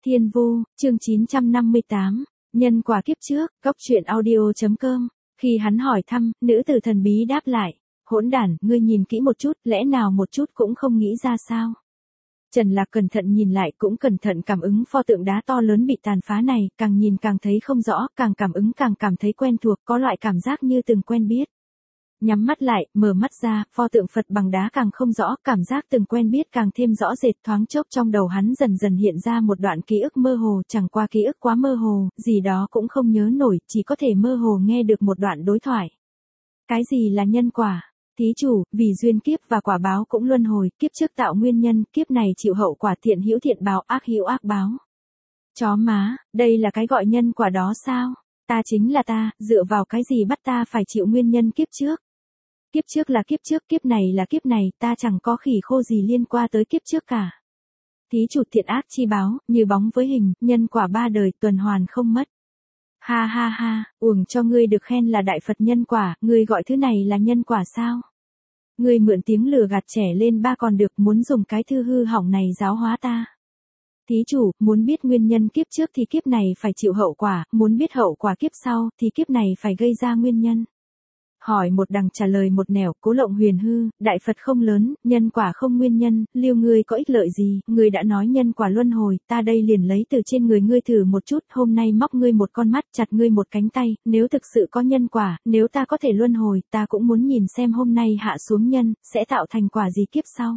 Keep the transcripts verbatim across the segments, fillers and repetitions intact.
Thiên Vu, chương chín trăm năm mươi tám, nhân quả kiếp trước, góc truyện audio chấm com. Khi hắn hỏi thăm, nữ tử thần bí đáp lại, hỗn đản, ngươi nhìn kỹ một chút, lẽ nào một chút cũng không nghĩ ra sao? Trần Lạc cẩn thận nhìn lại cũng cẩn thận cảm ứng pho tượng đá to lớn bị tàn phá này, càng nhìn càng thấy không rõ, càng cảm ứng càng cảm thấy quen thuộc, có loại cảm giác như từng quen biết. Nhắm mắt lại, mở mắt ra, pho tượng Phật bằng đá càng không rõ, cảm giác từng quen biết càng thêm rõ rệt, thoáng chốc trong đầu hắn dần dần hiện ra một đoạn ký ức mơ hồ, chẳng qua ký ức quá mơ hồ, gì đó cũng không nhớ nổi, chỉ có thể mơ hồ nghe được một đoạn đối thoại. Cái gì là nhân quả? Thí chủ, vì duyên kiếp và quả báo cũng luân hồi, kiếp trước tạo nguyên nhân, kiếp này chịu hậu quả, thiện hữu thiện báo, ác hữu ác báo. Chó má, đây là cái gọi nhân quả đó sao? Ta chính là ta, dựa vào cái gì bắt ta phải chịu nguyên nhân kiếp trước? Kiếp trước là kiếp trước, kiếp này là kiếp này, ta chẳng có khỉ khô gì liên quan tới kiếp trước cả. Thí chủ, thiện ác chi báo, như bóng với hình, nhân quả ba đời, tuần hoàn không mất. Ha ha ha, uổng cho ngươi được khen là đại Phật nhân quả, ngươi gọi thứ này là nhân quả sao? Ngươi mượn tiếng lừa gạt trẻ lên ba còn được, muốn dùng cái thư hư hỏng này giáo hóa ta. Thí chủ, muốn biết nguyên nhân kiếp trước thì kiếp này phải chịu hậu quả, muốn biết hậu quả kiếp sau thì kiếp này phải gây ra nguyên nhân. Hỏi một đằng trả lời một nẻo, Cố Lộng huyền hư, đại Phật không lớn, nhân quả không nguyên nhân, liêu ngươi có ích lợi gì, ngươi đã nói nhân quả luân hồi, ta đây liền lấy từ trên người ngươi thử một chút, hôm nay móc ngươi một con mắt, chặt ngươi một cánh tay, nếu thực sự có nhân quả, nếu ta có thể luân hồi, ta cũng muốn nhìn xem hôm nay hạ xuống nhân, sẽ tạo thành quả gì kiếp sau.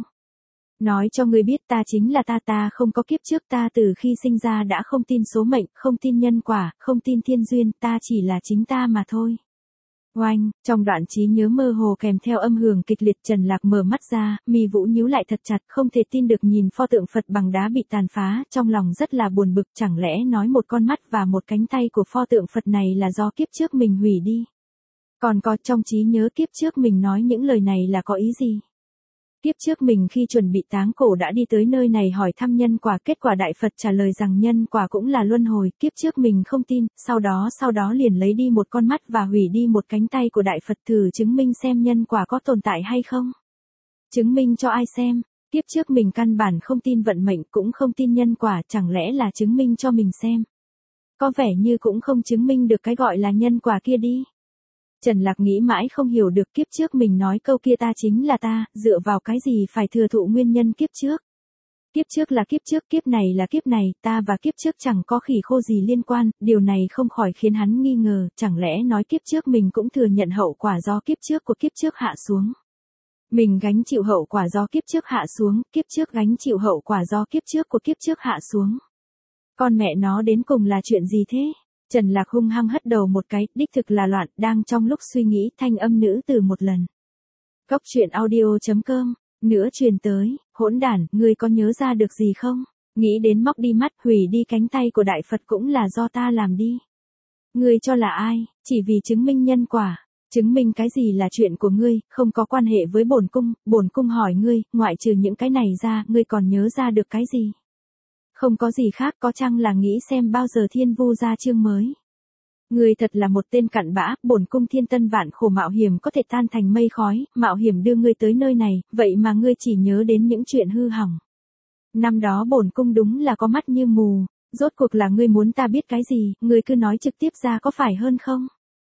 Nói cho ngươi biết ta chính là ta, ta không có kiếp trước, ta từ khi sinh ra đã không tin số mệnh, không tin nhân quả, không tin thiên duyên, ta chỉ là chính ta mà thôi. Oanh, trong đoạn trí nhớ mơ hồ kèm theo âm hưởng kịch liệt, Trần Lạc mở mắt ra, mi vũ nhíu lại thật chặt, không thể tin được nhìn pho tượng Phật bằng đá bị tàn phá, trong lòng rất là buồn bực, chẳng lẽ nói một con mắt và một cánh tay của pho tượng Phật này là do kiếp trước mình hủy đi. Còn có trong trí nhớ kiếp trước mình nói những lời này là có ý gì? Kiếp trước mình khi chuẩn bị táng cổ đã đi tới nơi này hỏi thăm nhân quả, kết quả đại Phật trả lời rằng nhân quả cũng là luân hồi, kiếp trước mình không tin, sau đó sau đó liền lấy đi một con mắt và hủy đi một cánh tay của đại Phật, thử chứng minh xem nhân quả có tồn tại hay không. Chứng minh cho ai xem? Kiếp trước mình căn bản không tin vận mệnh, cũng không tin nhân quả, chẳng lẽ là chứng minh cho mình xem? Có vẻ như cũng không chứng minh được cái gọi là nhân quả kia đi. Trần Lạc nghĩ mãi không hiểu được, kiếp trước mình nói câu kia ta chính là ta, dựa vào cái gì phải thừa thụ nguyên nhân kiếp trước. Kiếp trước là kiếp trước, kiếp này là kiếp này, ta và kiếp trước chẳng có khỉ khô gì liên quan, điều này không khỏi khiến hắn nghi ngờ, chẳng lẽ nói kiếp trước mình cũng thừa nhận hậu quả do kiếp trước của kiếp trước hạ xuống. Mình gánh chịu hậu quả do kiếp trước hạ xuống, kiếp trước gánh chịu hậu quả do kiếp trước của kiếp trước hạ xuống. Con mẹ nó đến cùng là chuyện gì thế? Trần Lạc hung hăng hất đầu một cái, đích thực là loạn, đang trong lúc suy nghĩ, thanh âm nữ từ một lần. Góc truyện audio chấm com, nữa truyền tới, hỗn đản, ngươi có nhớ ra được gì không? Nghĩ đến móc đi mắt, hủy đi cánh tay của đại Phật cũng là do ta làm đi. Ngươi cho là ai? Chỉ vì chứng minh nhân quả. Chứng minh cái gì là chuyện của ngươi, không có quan hệ với bổn cung, bổn cung hỏi ngươi, ngoại trừ những cái này ra, ngươi còn nhớ ra được cái gì? Không có gì khác, có chăng là nghĩ xem bao giờ Thiên Vu ra chương mới. Ngươi thật là một tên cặn bã, bổn cung thiên tân vạn khổ mạo hiểm có thể tan thành mây khói, mạo hiểm đưa ngươi tới nơi này, vậy mà ngươi chỉ nhớ đến những chuyện hư hỏng. Năm đó bổn cung đúng là có mắt như mù, rốt cuộc là ngươi muốn ta biết cái gì, ngươi cứ nói trực tiếp ra có phải hơn không?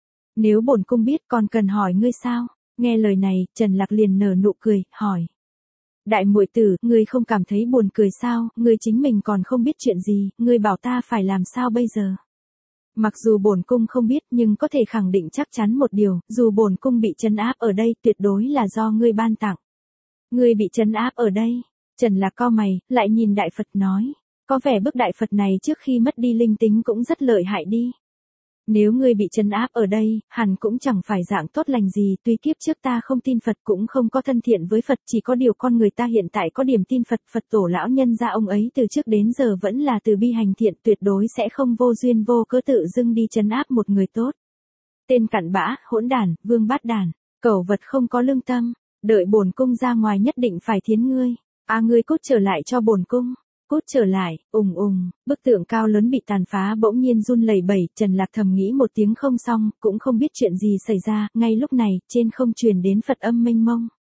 Nếu bổn cung biết còn cần hỏi ngươi sao? Nghe lời này, Trần Lạc liền nở nụ cười, hỏi. Đại muội tử, ngươi không cảm thấy buồn cười sao, ngươi chính mình còn không biết chuyện gì, ngươi bảo ta phải làm sao bây giờ? Mặc dù bổn cung không biết nhưng có thể khẳng định chắc chắn một điều, dù bổn cung bị trấn áp ở đây tuyệt đối là do ngươi ban tặng. Ngươi bị trấn áp ở đây, Trần Lạc cau mày, lại nhìn đại Phật nói, có vẻ bức đại Phật này trước khi mất đi linh tính cũng rất lợi hại đi. Nếu ngươi bị trấn áp ở đây, hẳn cũng chẳng phải dạng tốt lành gì, tuy kiếp trước ta không tin Phật cũng không có thân thiện với Phật, chỉ có điều con người ta hiện tại có điểm tin Phật, Phật tổ lão nhân gia ông ấy từ trước đến giờ vẫn là từ bi hành thiện, tuyệt đối sẽ không vô duyên vô cớ tự dưng đi trấn áp một người tốt. Tên cặn bã, hỗn đản, vương bát đản, cẩu vật không có lương tâm, đợi bổn cung ra ngoài nhất định phải thiến ngươi. À, ngươi cút trở lại cho bổn cung. Cút trở lại, ùng ùng, bức tượng cao lớn bị tàn phá bỗng nhiên run lẩy bẩy, Trần Lạc thầm nghĩ một tiếng không xong, cũng không biết chuyện gì xảy ra, ngay lúc này, trên không truyền đến Phật âm mênh mông.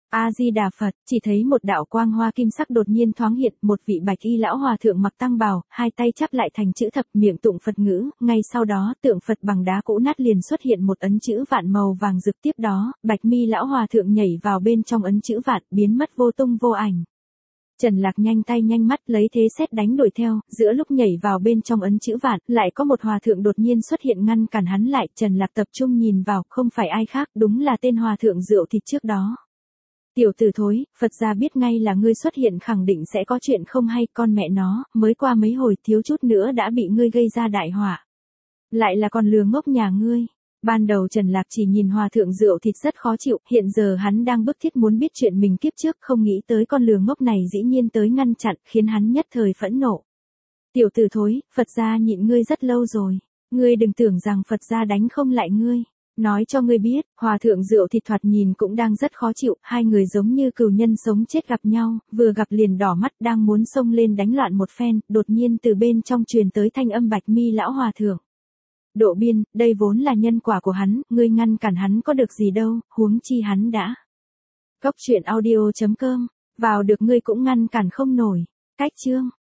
A-di-đà Phật, chỉ thấy một đạo quang hoa kim sắc đột nhiên thoáng hiện, một vị bạch y lão hòa thượng mặc tăng bào, hai tay chắp lại thành chữ thập, miệng tụng Phật ngữ, ngay sau đó, tượng Phật bằng đá cũ nát liền xuất hiện một ấn chữ vạn màu vàng rực, tiếp đó, bạch mi lão hòa thượng nhảy vào bên trong ấn chữ vạn, biến mất vô tung vô ảnh. Trần Lạc nhanh tay nhanh mắt lấy thế sét đánh đuổi theo, giữa lúc nhảy vào bên trong ấn chữ vạn, lại có một hòa thượng đột nhiên xuất hiện ngăn cản hắn lại, Trần Lạc tập trung nhìn vào, không phải ai khác, đúng là tên hòa thượng rượu thịt trước đó. Tiểu tử thối, Phật gia biết ngay là ngươi xuất hiện khẳng định sẽ có chuyện không hay, con mẹ nó, mới qua mấy hồi thiếu chút nữa đã bị ngươi gây ra đại họa. Lại là con lừa ngốc nhà ngươi. Ban đầu Trần Lạc chỉ nhìn hòa thượng rượu thịt rất khó chịu, hiện giờ hắn đang bức thiết muốn biết chuyện mình kiếp trước, không nghĩ tới con lừa ngốc này dĩ nhiên tới ngăn chặn, khiến hắn nhất thời phẫn nộ. Tiểu tử thối, Phật gia nhịn ngươi rất lâu rồi. Ngươi đừng tưởng rằng Phật gia đánh không lại ngươi. Nói cho ngươi biết, hòa thượng rượu thịt thoạt nhìn cũng đang rất khó chịu, hai người giống như cừu nhân sống chết gặp nhau, vừa gặp liền đỏ mắt đang muốn xông lên đánh loạn một phen, đột nhiên từ bên trong truyền tới thanh âm bạch mi lão hòa thượng. Độ biên, đây vốn là nhân quả của hắn, ngươi ngăn cản hắn có được gì đâu, huống chi hắn đã. Cốc truyện audio chấm com, vào được ngươi cũng ngăn cản không nổi. Cách chương.